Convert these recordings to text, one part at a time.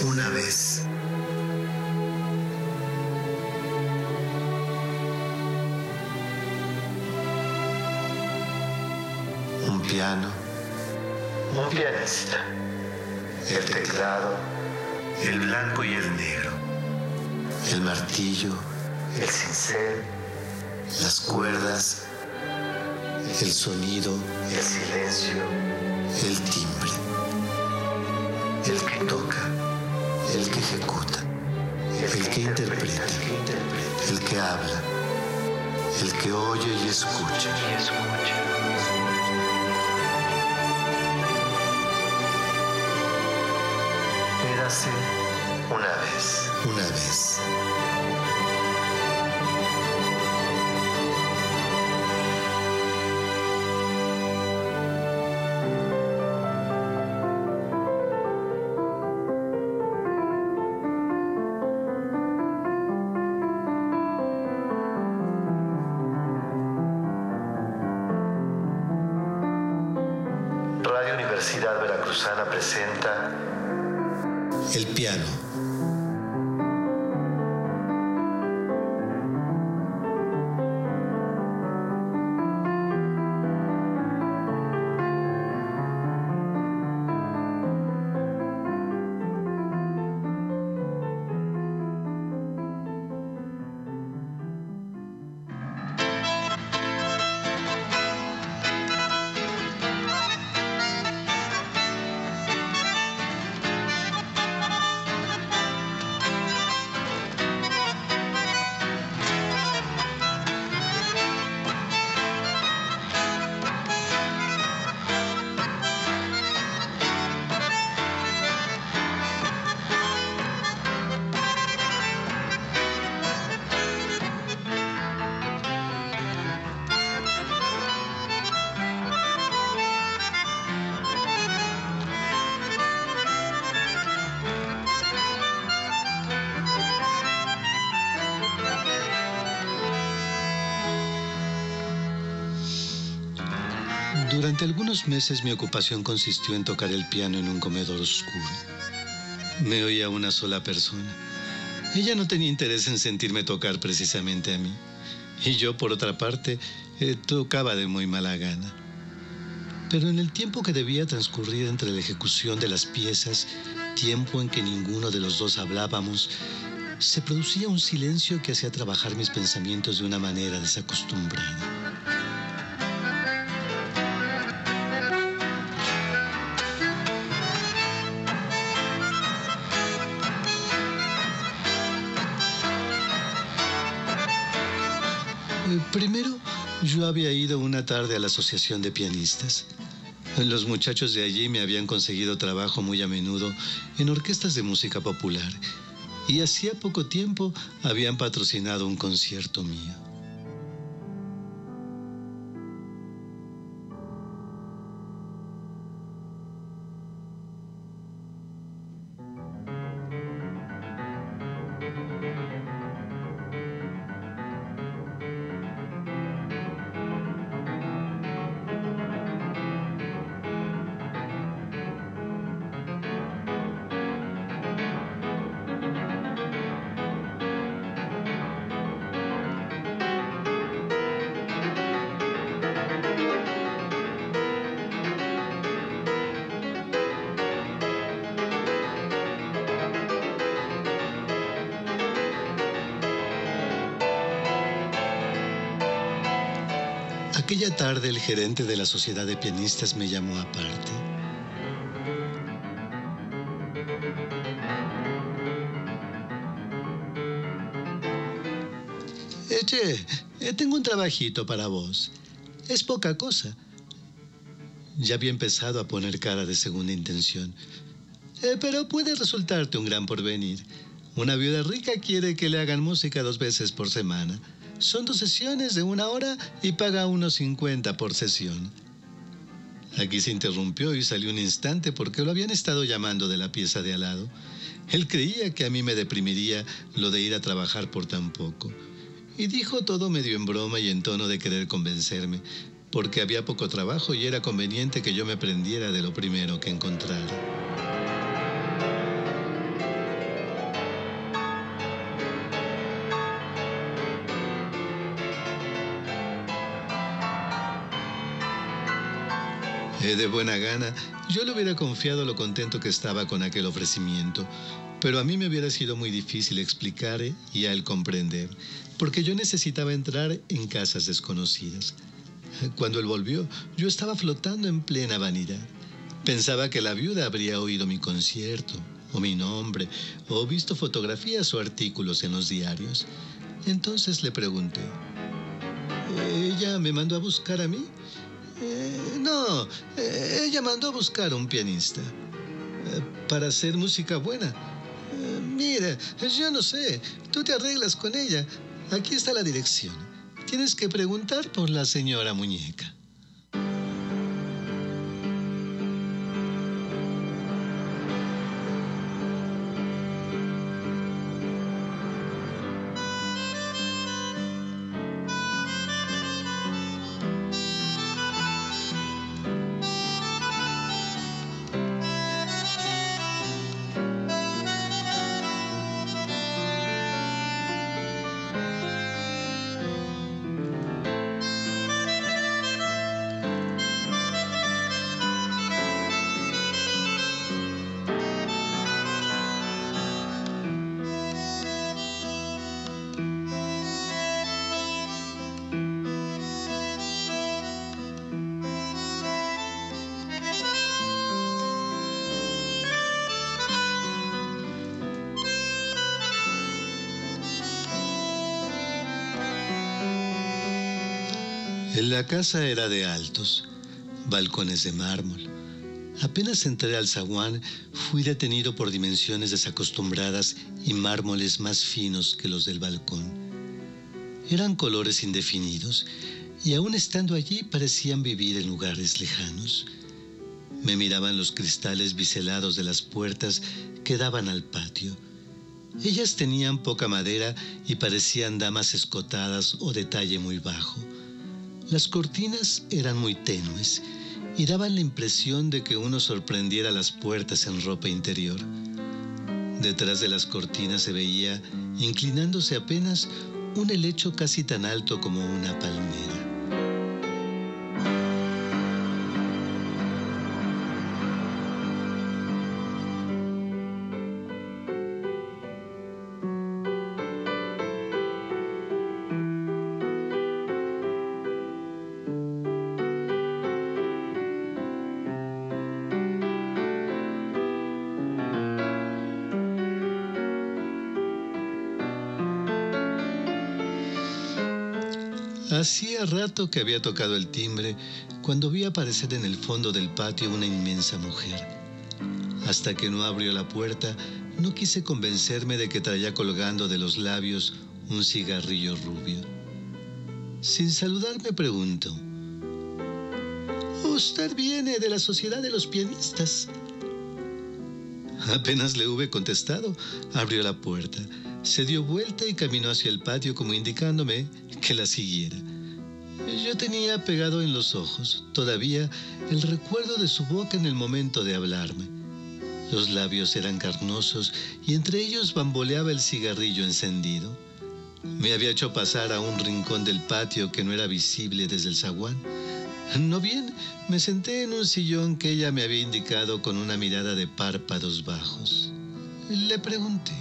Una vez. Un piano. Un pianista. El teclado. El blanco y el negro. El martillo. El cincel. Las cuerdas. El sonido. El silencio. El timbre. El que toca. El que ejecuta. El que interpreta. El que habla. El que oye y escucha. Érase una vez. Una vez. Radio Universidad Veracruzana presenta El piano. Durante algunos meses mi ocupación consistió en tocar el piano en un comedor oscuro. Me oía una sola persona. Ella no tenía interés en sentirme tocar precisamente a mí. Y yo, por otra parte, tocaba de muy mala gana. Pero en el tiempo que debía transcurrir entre la ejecución de las piezas, tiempo en que ninguno de los dos hablábamos, se producía un silencio que hacía trabajar mis pensamientos de una manera desacostumbrada. Primero, yo había ido una tarde a la asociación de pianistas. Los muchachos de allí me habían conseguido trabajo muy a menudo en orquestas de música popular y hacía poco tiempo habían patrocinado un concierto mío. Aquella tarde el gerente de la sociedad de pianistas me llamó aparte. Tengo un trabajito para vos. Es poca cosa. Ya había empezado a poner cara de segunda intención. Pero puede resultarte un gran porvenir. Una viuda rica quiere que le hagan música 2 veces por semana. Son 2 sesiones de 1 hora y paga unos 50 por sesión. Aquí se interrumpió y salió un instante porque lo habían estado llamando de la pieza de al lado. Él creía que a mí me deprimiría lo de ir a trabajar por tan poco. Y dijo todo medio en broma y en tono de querer convencerme, porque había poco trabajo y era conveniente que yo me prendiera de lo primero que encontrara. De buena gana, yo le hubiera confiado lo contento que estaba con aquel ofrecimiento, pero a mí me hubiera sido muy difícil explicar y a él comprender, porque yo necesitaba entrar en casas desconocidas. Cuando él volvió, yo estaba flotando en plena vanidad. Pensaba que la viuda habría oído mi concierto, o mi nombre, o visto fotografías o artículos en los diarios. Entonces le pregunté, ¿ella me mandó a buscar a mí? No, ella mandó a buscar a un pianista. Para hacer música buena. Mira, yo no sé, tú te arreglas con ella. Aquí está la dirección. Tienes que preguntar por la señora Muñeca. La casa era de altos, balcones de mármol. Apenas entré al zaguán, fui detenido por dimensiones desacostumbradas y mármoles más finos que los del balcón. Eran colores indefinidos y aún estando allí parecían vivir en lugares lejanos. Me miraban los cristales biselados de las puertas que daban al patio. Ellas tenían poca madera y parecían damas escotadas o de talle muy bajo. Las cortinas eran muy tenues y daban la impresión de que uno sorprendiera las puertas en ropa interior. Detrás de las cortinas se veía, inclinándose apenas, un helecho casi tan alto como una palmera. Hacía rato que había tocado el timbre cuando vi aparecer en el fondo del patio una inmensa mujer. Hasta que no abrió la puerta, no quise convencerme de que traía colgando de los labios un cigarrillo rubio. Sin saludar me preguntó, «¿Usted viene de la Sociedad de los Pianistas?» Apenas le hube contestado, abrió la puerta, se dio vuelta y caminó hacia el patio como indicándome que la siguiera. Yo tenía pegado en los ojos, todavía, el recuerdo de su boca en el momento de hablarme. Los labios eran carnosos y entre ellos bamboleaba el cigarrillo encendido. Me había hecho pasar a un rincón del patio que no era visible desde el zaguán. No bien, me senté en un sillón que ella me había indicado con una mirada de párpados bajos. Le pregunté,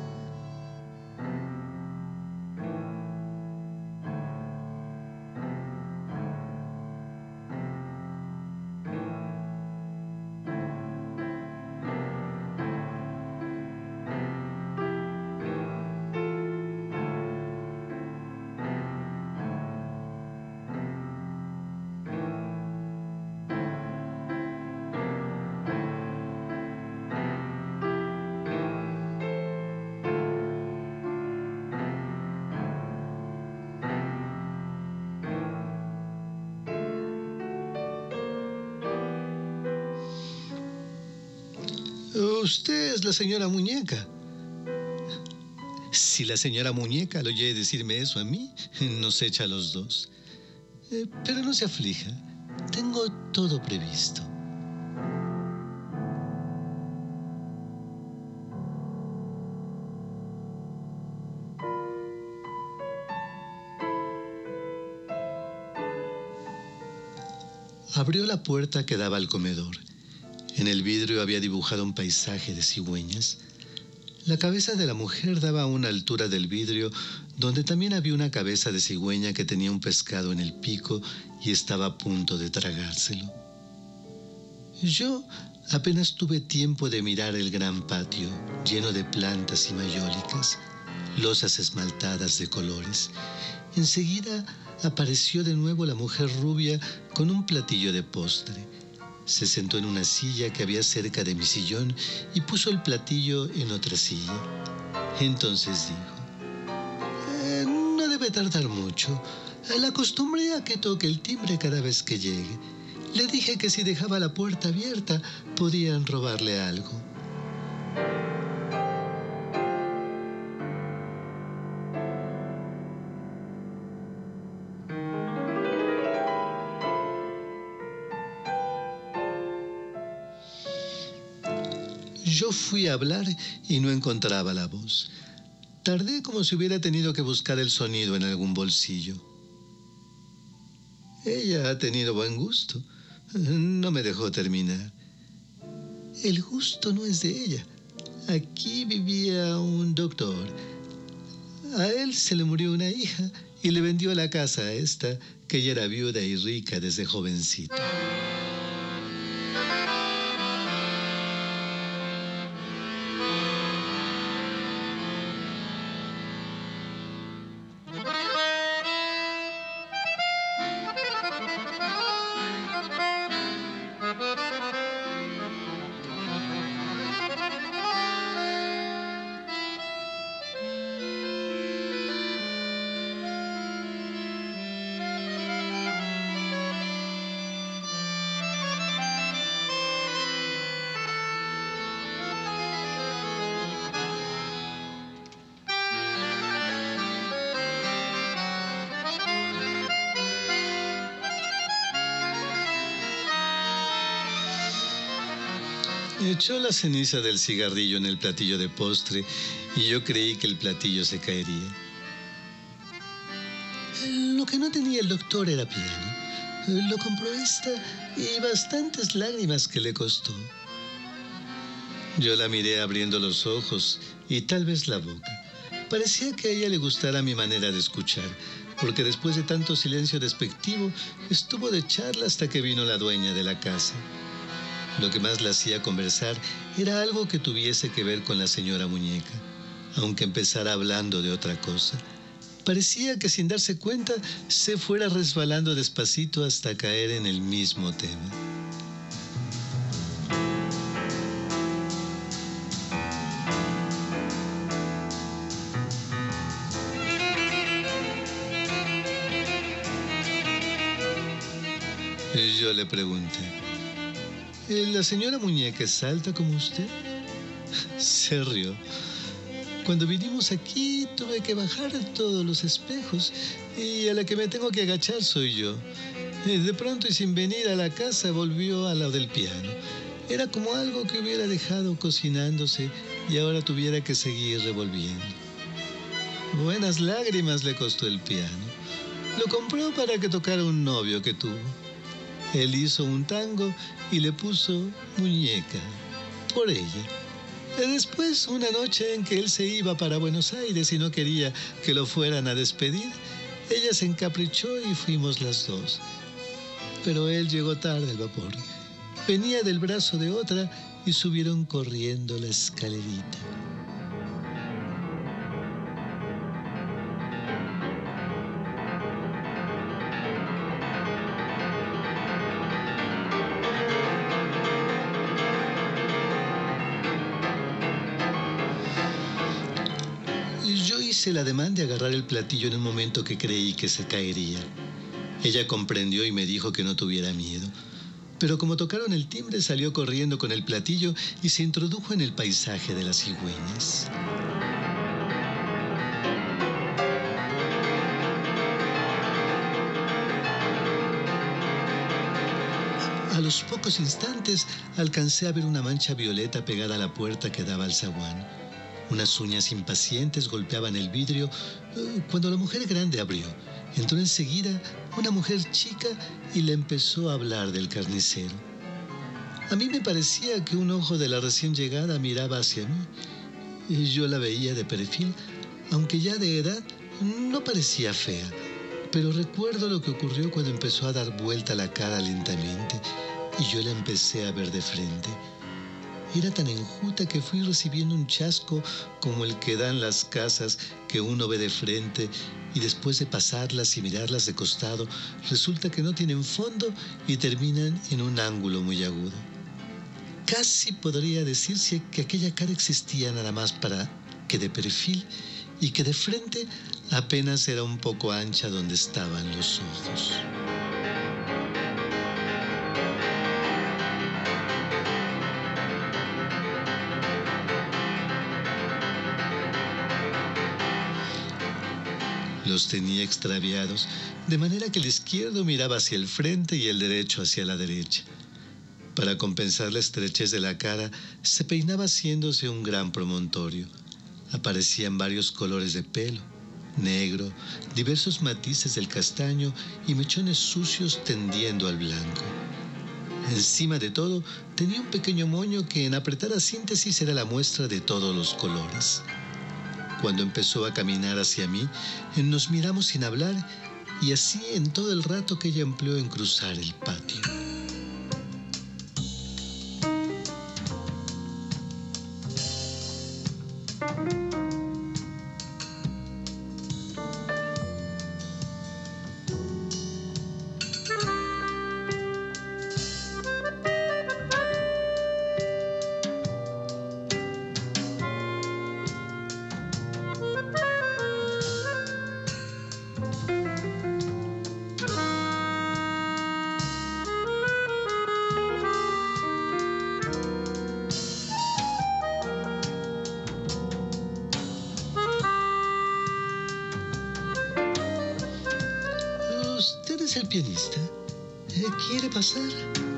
«Usted es la señora Muñeca». Si la señora Muñeca al oye decirme eso a mí, nos echa a los dos. Pero no se aflija, tengo todo previsto. Abrió la puerta que daba al comedor. En el vidrio había dibujado un paisaje de cigüeñas. La cabeza de la mujer daba a una altura del vidrio donde también había una cabeza de cigüeña que tenía un pescado en el pico y estaba a punto de tragárselo. Yo apenas tuve tiempo de mirar el gran patio, lleno de plantas y mayólicas, losas esmaltadas de colores. Enseguida apareció de nuevo la mujer rubia con un platillo de postre. Se sentó en una silla que había cerca de mi sillón y puso el platillo en otra silla. Entonces dijo: no debe tardar mucho. La acostumbré a que toque el timbre cada vez que llegue. Le dije que si dejaba la puerta abierta podían robarle algo. Yo fui a hablar y no encontraba la voz. Tardé como si hubiera tenido que buscar el sonido en algún bolsillo. Ella ha tenido buen gusto. No me dejó terminar. El gusto no es de ella. Aquí vivía un doctor. A él se le murió una hija y le vendió la casa a esta, que ya era viuda y rica desde jovencita. Echó la ceniza del cigarrillo en el platillo de postre y yo creí que el platillo se caería. Lo que no tenía el doctor era piano. Lo compró esta y bastantes lágrimas que le costó. Yo la miré abriendo los ojos y tal vez la boca. Parecía que a ella le gustara mi manera de escuchar, porque después de tanto silencio despectivo, estuvo de charla hasta que vino la dueña de la casa. Lo que más la hacía conversar era algo que tuviese que ver con la señora Muñeca, aunque empezara hablando de otra cosa. Parecía que sin darse cuenta se fuera resbalando despacito hasta caer en el mismo tema. Yo le pregunté: ¿la señora Muñeca es alta como usted? Se rió. Cuando vinimos aquí tuve que bajar todos los espejos y a la que me tengo que agachar soy yo. De pronto y sin venir a la casa volvió al lado del piano. Era como algo que hubiera dejado cocinándose y ahora tuviera que seguir revolviendo. Buenas lágrimas le costó el piano. Lo compró para que tocara un novio que tuvo. Él hizo un tango y le puso Muñeca por ella. Después, una noche en que él se iba para Buenos Aires y no quería que lo fueran a despedir, ella se encaprichó y fuimos las dos. Pero él llegó tarde al vapor. Venía del brazo de otra y subieron corriendo la escalerita. Yo hice el ademán de agarrar el platillo en el momento que creí que se caería. Ella comprendió y me dijo que no tuviera miedo. Pero como tocaron el timbre, salió corriendo con el platillo y se introdujo en el paisaje de las cigüeñas. A los pocos instantes alcancé a ver una mancha violeta pegada a la puerta que daba al zaguán. Unas uñas impacientes golpeaban el vidrio cuando la mujer grande abrió. Entró enseguida una mujer chica y le empezó a hablar del carnicero. A mí me parecía que un ojo de la recién llegada miraba hacia mí. Y yo la veía de perfil, aunque ya de edad no parecía fea. Pero recuerdo lo que ocurrió cuando empezó a dar vuelta la cara lentamente y yo la empecé a ver de frente. Era tan enjuta que fui recibiendo un chasco como el que dan las casas que uno ve de frente y después de pasarlas y mirarlas de costado, resulta que no tienen fondo y terminan en un ángulo muy agudo. Casi podría decirse que aquella cara existía nada más para que de perfil y que de frente apenas era un poco ancha donde estaban los ojos. Los tenía extraviados, de manera que el izquierdo miraba hacia el frente y el derecho hacia la derecha. Para compensar la estrechez de la cara, se peinaba haciéndose un gran promontorio. Aparecían varios colores de pelo, negro, diversos matices del castaño y mechones sucios tendiendo al blanco. Encima de todo, tenía un pequeño moño que en apretada síntesis era la muestra de todos los colores. Cuando empezó a caminar hacia mí, nos miramos sin hablar y así en todo el rato que ella empleó en cruzar el patio. ¿Usted es el pianista? ¿Quiere pasar?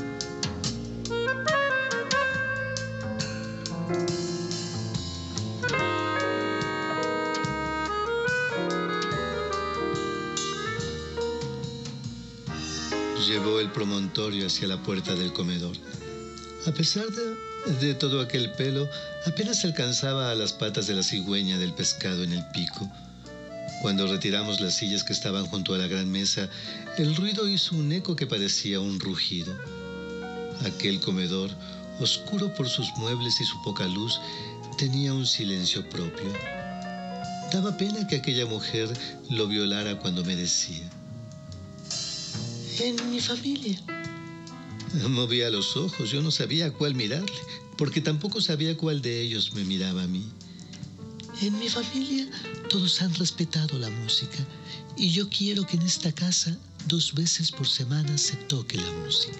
Llevó el promontorio hacia la puerta del comedor. A pesar de todo aquel pelo, apenas alcanzaba a las patas de la cigüeña del pescado en el pico. Cuando retiramos las sillas que estaban junto a la gran mesa, el ruido hizo un eco que parecía un rugido. Aquel comedor, oscuro por sus muebles y su poca luz, tenía un silencio propio. Daba pena que aquella mujer lo violara cuando me decía: en mi familia. Movía los ojos, yo no sabía a cuál mirarle, porque tampoco sabía cuál de ellos me miraba a mí. En mi familia todos han respetado la música y yo quiero que en esta casa 2 veces por semana se toque la música.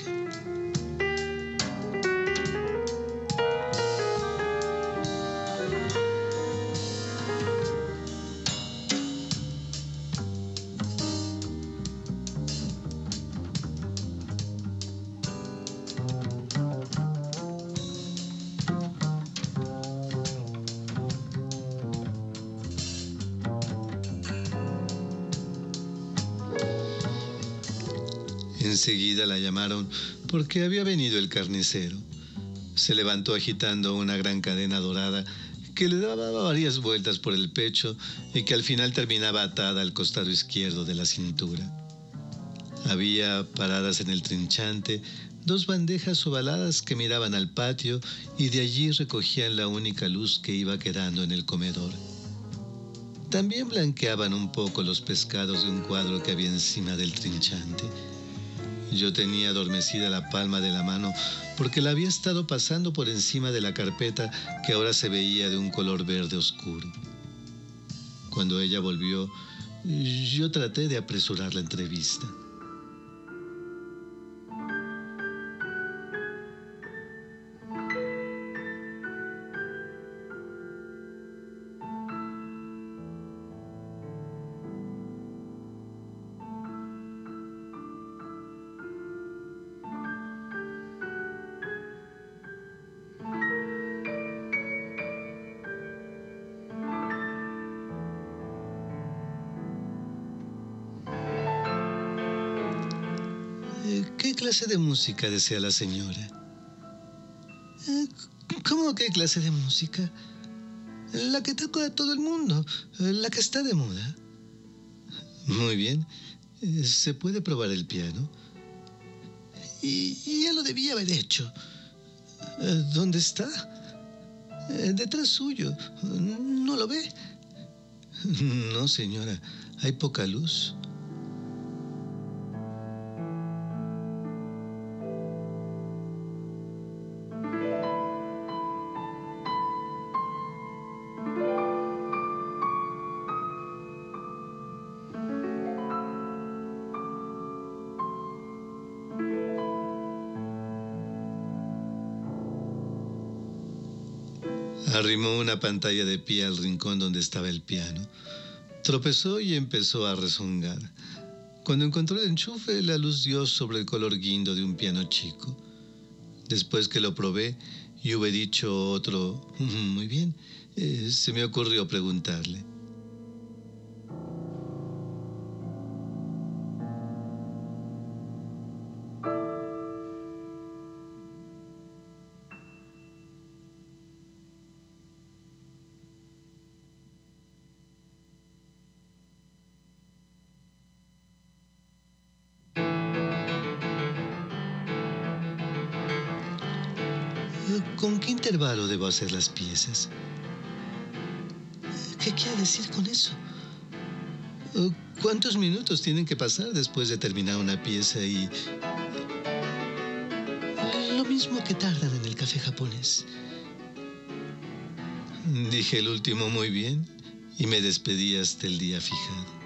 Enseguida la llamaron porque había venido el carnicero. Se levantó agitando una gran cadena dorada que le daba varias vueltas por el pecho y que al final terminaba atada al costado izquierdo de la cintura. Había paradas en el trinchante 2 bandejas ovaladas que miraban al patio y de allí recogían la única luz que iba quedando en el comedor. También blanqueaban un poco los pescados de un cuadro que había encima del trinchante. Yo tenía adormecida la palma de la mano porque la había estado pasando por encima de la carpeta que ahora se veía de un color verde oscuro. Cuando ella volvió, yo traté de apresurar la entrevista. ¿Qué clase de música desea la señora? ¿Cómo qué clase de música? La que toca a todo el mundo, la que está de moda. Muy bien. ¿Se puede probar el piano? Y ya lo debía haber hecho. ¿Dónde está? Detrás suyo. ¿No lo ve? No, señora. Hay poca luz. Arrimó una pantalla de pie al rincón donde estaba el piano. Tropezó y empezó a rezongar. Cuando encontró el enchufe, la luz dio sobre el color guindo de un piano chico. Después que lo probé y hube dicho otro, muy bien, se me ocurrió preguntarle. ¿Con qué intervalo debo hacer las piezas? ¿Qué quiere decir con eso? ¿Cuántos minutos tienen que pasar después de terminar una pieza y... Lo mismo que tardan en el café japonés. Dije el último muy bien y me despedí hasta el día fijado.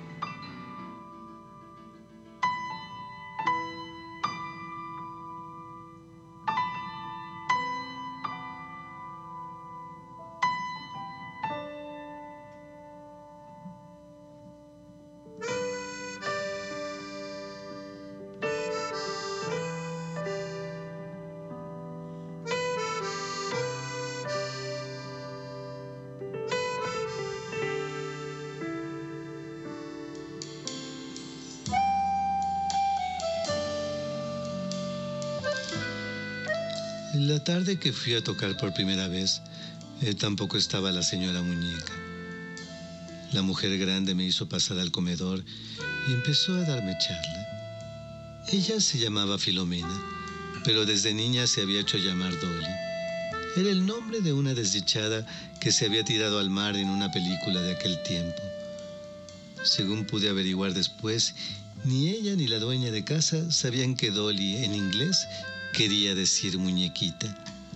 La tarde que fui a tocar por primera vez, tampoco estaba la señora Muñeca. La mujer grande me hizo pasar al comedor y empezó a darme charla. Ella se llamaba Filomena, pero desde niña se había hecho llamar Dolly. Era el nombre de una desdichada que se había tirado al mar en una película de aquel tiempo. Según pude averiguar después, ni ella ni la dueña de casa sabían que Dolly en inglés quería decir muñequita.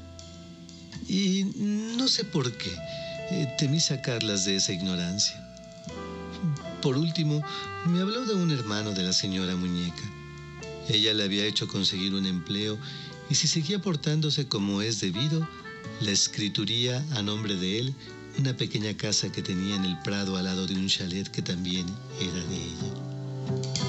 Y no sé por qué, temí sacarlas de esa ignorancia. Por último, me habló de un hermano de la señora Muñeca. Ella le había hecho conseguir un empleo y si seguía portándose como es debido, le escrituría a nombre de él una pequeña casa que tenía en el prado al lado de un chalet que también era de ella.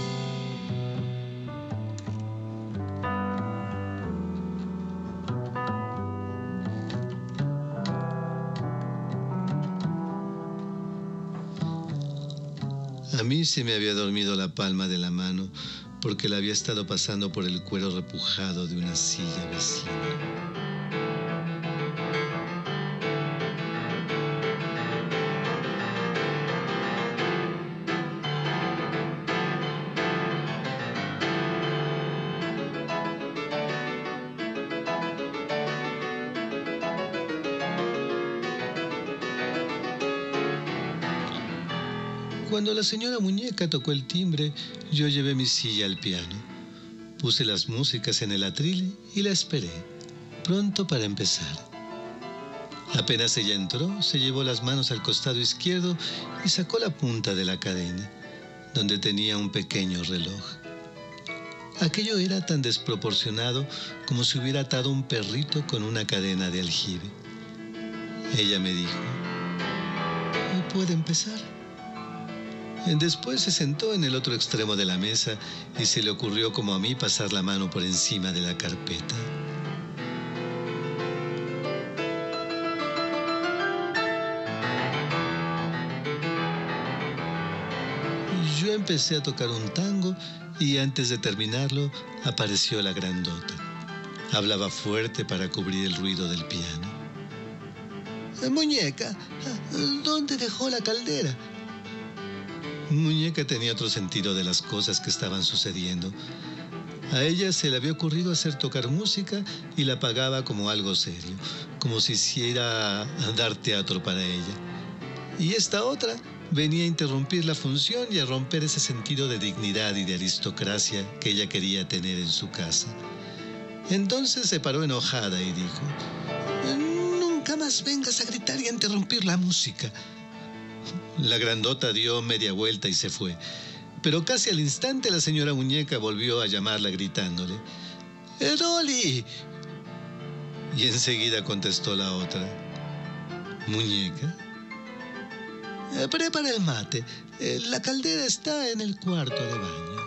A mí se me había dormido la palma de la mano porque la había estado pasando por el cuero repujado de una silla vecina. Cuando la señora Muñeca tocó el timbre, yo llevé mi silla al piano. Puse las músicas en el atril y la esperé, pronto para empezar. Apenas ella entró, se llevó las manos al costado izquierdo y sacó la punta de la cadena, donde tenía un pequeño reloj. Aquello era tan desproporcionado como si hubiera atado un perrito con una cadena de aljibe. Ella me dijo, ¿puede empezar? Después se sentó en el otro extremo de la mesa y se le ocurrió como a mí pasar la mano por encima de la carpeta. Yo empecé a tocar un tango y antes de terminarlo apareció la grandota. Hablaba fuerte para cubrir el ruido del piano. Muñeca, ¿dónde dejó la caldera? Muñeca tenía otro sentido de las cosas que estaban sucediendo. A ella se le había ocurrido hacer tocar música y la pagaba como algo serio, como si hiciera dar teatro para ella. Y esta otra venía a interrumpir la función y a romper ese sentido de dignidad y de aristocracia que ella quería tener en su casa. Entonces se paró enojada y dijo: «Nunca más vengas a gritar y a interrumpir la música». La grandota dio media vuelta y se fue. Pero casi al instante la señora Muñeca volvió a llamarla gritándole: «Dolly». Y enseguida contestó la otra: «Muñeca, prepara el mate. La caldera está en el cuarto de baño».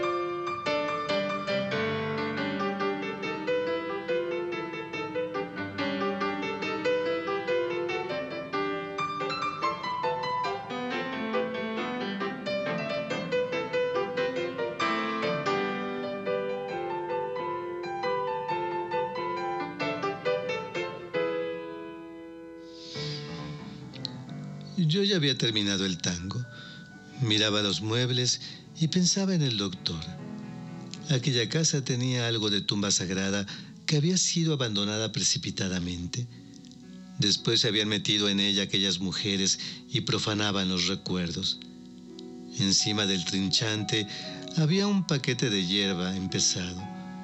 Yo ya había terminado el tango. Miraba los muebles y pensaba en el doctor. Aquella casa tenía algo de tumba sagrada que había sido abandonada precipitadamente. Después se habían metido en ella aquellas mujeres y profanaban los recuerdos. Encima del trinchante había un paquete de hierba empezado.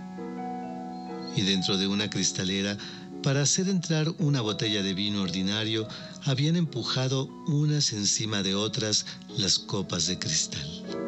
Y dentro de una cristalera, para hacer entrar una botella de vino ordinario, habían empujado unas encima de otras las copas de cristal.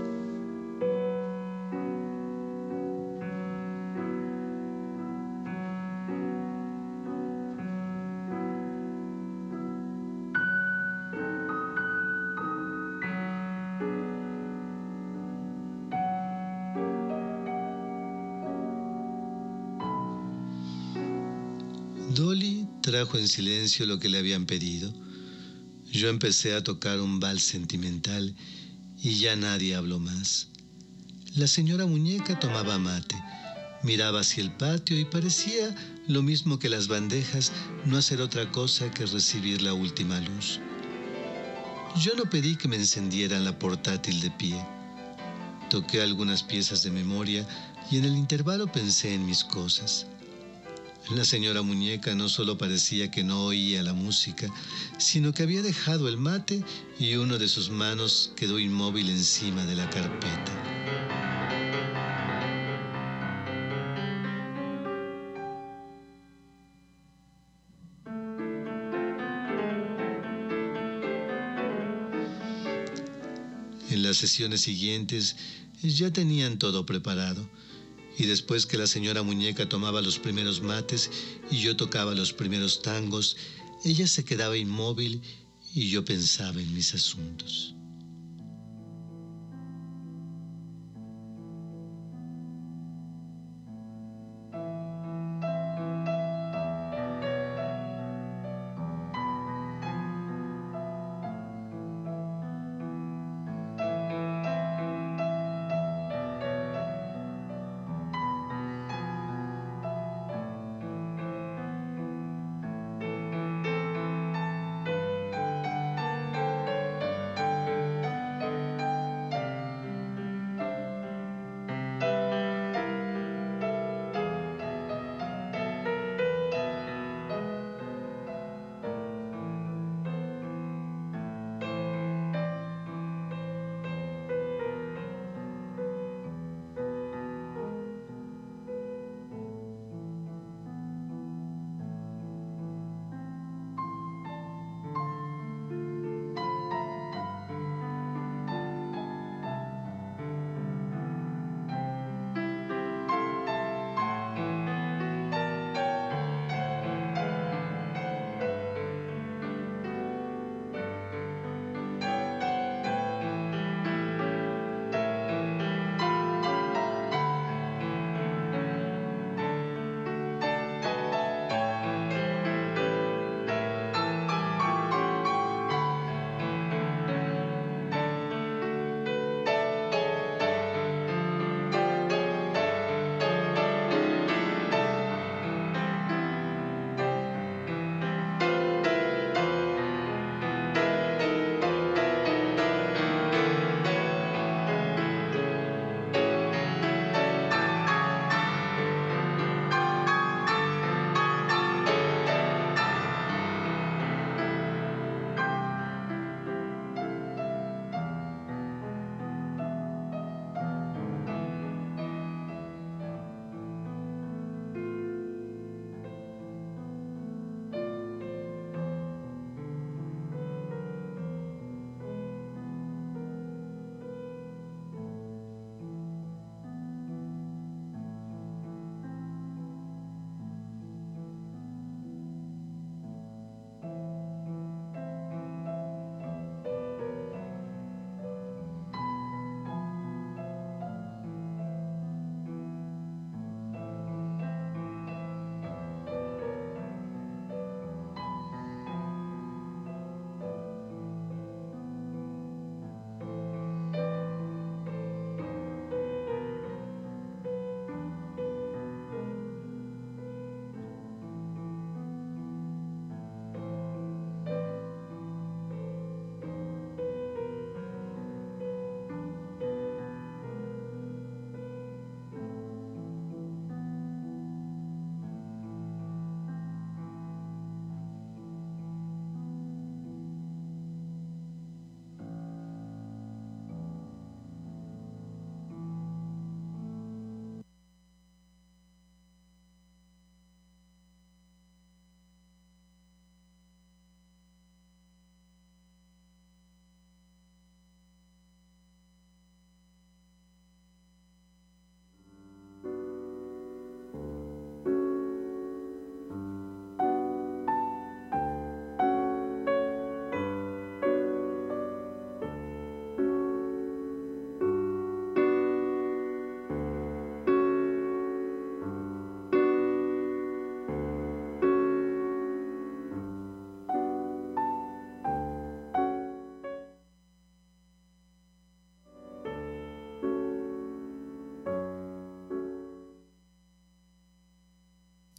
Dolly trajo en silencio lo que le habían pedido. Yo empecé a tocar un vals sentimental y ya nadie habló más. La señora Muñeca tomaba mate, miraba hacia el patio y parecía, lo mismo que las bandejas, no hacer otra cosa que recibir la última luz. Yo no pedí que me encendieran la portátil de pie. Toqué algunas piezas de memoria y en el intervalo pensé en mis cosas. La señora Muñeca no solo parecía que no oía la música, sino que había dejado el mate y uno de sus manos quedó inmóvil encima de la carpeta. En las sesiones siguientes ya tenían todo preparado. Y después que la señora Muñeca tomaba los primeros mates y yo tocaba los primeros tangos, ella se quedaba inmóvil y yo pensaba en mis asuntos.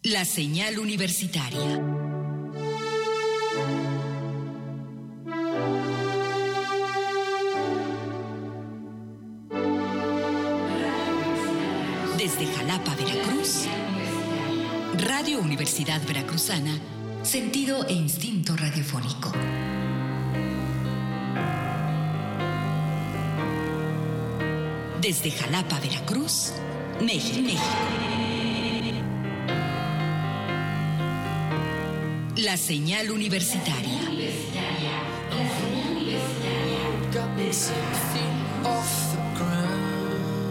La señal universitaria. Desde Jalapa, Veracruz, Radio Universidad Veracruzana, sentido e instinto radiofónico. Desde Jalapa, Veracruz, México. La señal universitaria.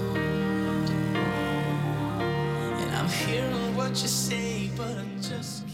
And I'm hearing what you say, but I just